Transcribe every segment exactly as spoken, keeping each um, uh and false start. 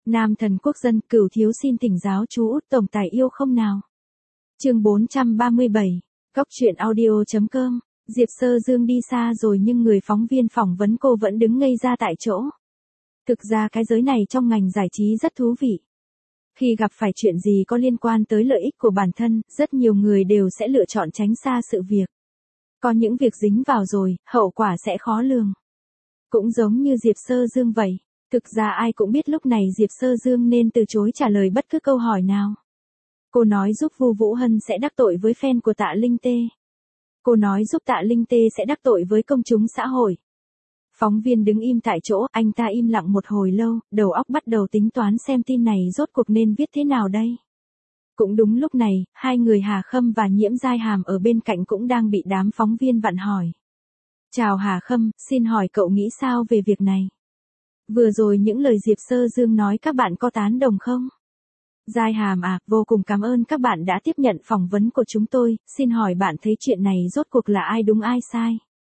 Nam thần quốc dân, Cửu thiếu xin thỉnh giáo chú Út tổng tài yêu không nào. Chương bốn trăm ba mươi bảy, Góc truyện audio chấm com. Diệp Sơ Dương đi xa rồi nhưng người phóng viên phỏng vấn cô vẫn đứng ngây ra tại chỗ. Thực ra cái giới này trong ngành giải trí rất thú vị. Khi gặp phải chuyện gì có liên quan tới lợi ích của bản thân, rất nhiều người đều sẽ lựa chọn tránh xa sự việc. Có những việc dính vào rồi, hậu quả sẽ khó lường. Cũng giống như Diệp Sơ Dương vậy. Thực ra ai cũng biết lúc này Diệp Sơ Dương nên từ chối trả lời bất cứ câu hỏi nào. Cô nói giúp Vu Vũ Hân sẽ đắc tội với fan của Tạ Linh Tê. Cô nói giúp Tạ Linh Tê sẽ đắc tội với công chúng xã hội. Phóng viên đứng im tại chỗ, anh ta im lặng một hồi lâu, đầu óc bắt đầu tính toán xem tin này rốt cuộc nên viết thế nào đây. Cũng đúng lúc này, hai người Hà Khâm và Nhiễm Giai Hàm ở bên cạnh cũng đang bị đám phóng viên vặn hỏi. Chào Hà Khâm, xin hỏi cậu nghĩ sao về việc này? Vừa rồi những lời Diệp Sơ Dương nói các bạn có tán đồng không? Giai Hàm à, vô cùng cảm ơn các bạn đã tiếp nhận phỏng vấn của chúng tôi, xin hỏi bạn thấy chuyện này rốt cuộc là ai đúng ai sai?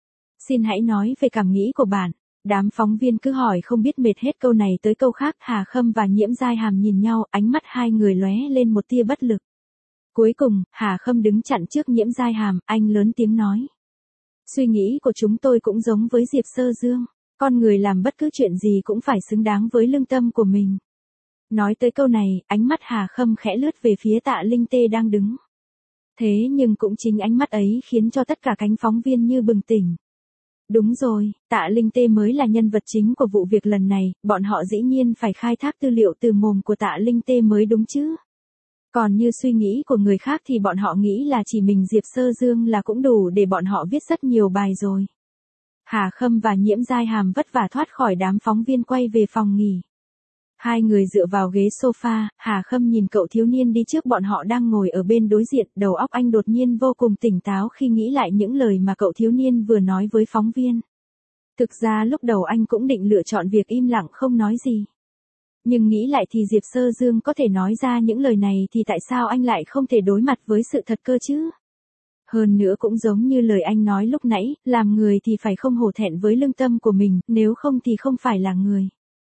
Xin hãy nói về cảm nghĩ của bạn. Đám phóng viên cứ hỏi không biết mệt hết câu này tới câu khác, Hà Khâm và Nhiễm Giai Hàm nhìn nhau, ánh mắt hai người lóe lên một tia bất lực. Cuối cùng, Hà Khâm đứng chặn trước Nhiễm Giai Hàm, anh lớn tiếng nói. Suy nghĩ của chúng tôi cũng giống với Diệp Sơ Dương. Con người làm bất cứ chuyện gì cũng phải xứng đáng với lương tâm của mình. Nói tới câu này, ánh mắt Hà Khâm khẽ lướt về phía Tạ Linh Tê đang đứng. Thế nhưng cũng chính ánh mắt ấy khiến cho tất cả cánh phóng viên như bừng tỉnh. Đúng rồi, Tạ Linh Tê mới là nhân vật chính của vụ việc lần này, bọn họ dĩ nhiên phải khai thác tư liệu từ mồm của Tạ Linh Tê mới đúng chứ. Còn như suy nghĩ của người khác thì bọn họ nghĩ là chỉ mình Diệp Sơ Dương là cũng đủ để bọn họ viết rất nhiều bài rồi. Hà Khâm và Nhiễm Giai Hàm vất vả thoát khỏi đám phóng viên quay về phòng nghỉ. Hai người dựa vào ghế sofa, Hà Khâm nhìn cậu thiếu niên đi trước bọn họ đang ngồi ở bên đối diện, đầu óc anh đột nhiên vô cùng tỉnh táo khi nghĩ lại những lời mà cậu thiếu niên vừa nói với phóng viên. Thực ra lúc đầu anh cũng định lựa chọn việc im lặng không nói gì. Nhưng nghĩ lại thì Diệp Sơ Dương có thể nói ra những lời này thì tại sao anh lại không thể đối mặt với sự thật cơ chứ? Hơn nữa cũng giống như lời anh nói lúc nãy, làm người thì phải không hổ thẹn với lương tâm của mình, nếu không thì không phải là người.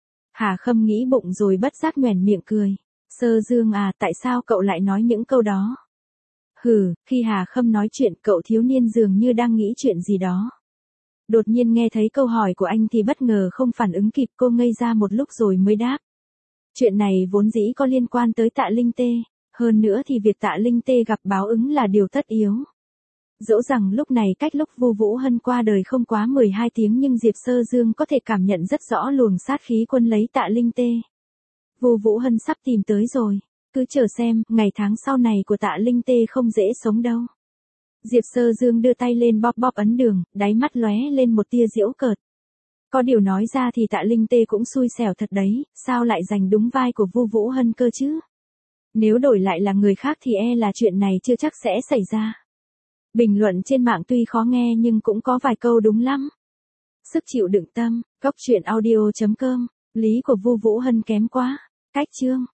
Hà Khâm nghĩ bụng rồi bất giác nhoẻn miệng cười. Sơ Dương à, tại sao cậu lại nói những câu đó? Hừ, khi Hà Khâm nói chuyện cậu thiếu niên dường như đang nghĩ chuyện gì đó. Đột nhiên nghe thấy câu hỏi của anh thì bất ngờ không phản ứng kịp, cô ngây ra một lúc rồi mới đáp. Chuyện này vốn dĩ có liên quan tới Tạ Linh Tê, hơn nữa thì việc Tạ Linh Tê gặp báo ứng là điều tất yếu. Dẫu rằng lúc này cách lúc Vu Vũ Hân qua đời không quá mười hai tiếng nhưng Diệp Sơ Dương có thể cảm nhận rất rõ luồng sát khí quân lấy Tạ Linh Tê. Vu Vũ Hân sắp tìm tới rồi, cứ chờ xem, ngày tháng sau này của Tạ Linh Tê không dễ sống đâu. Diệp Sơ Dương đưa tay lên bóp bóp ấn đường, đáy mắt lóe lên một tia giễu cợt. Có điều nói ra thì Tạ Linh Tê cũng xui xẻo thật đấy, sao lại giành đúng vai của Vu Vũ Hân cơ chứ? Nếu đổi lại là người khác thì e là chuyện này chưa chắc sẽ xảy ra. Bình luận trên mạng tuy khó nghe nhưng cũng có vài câu đúng lắm. Sức chịu đựng tâm, góc truyện audio chấm com, lý của Vu Vũ Hân kém quá. Cách chương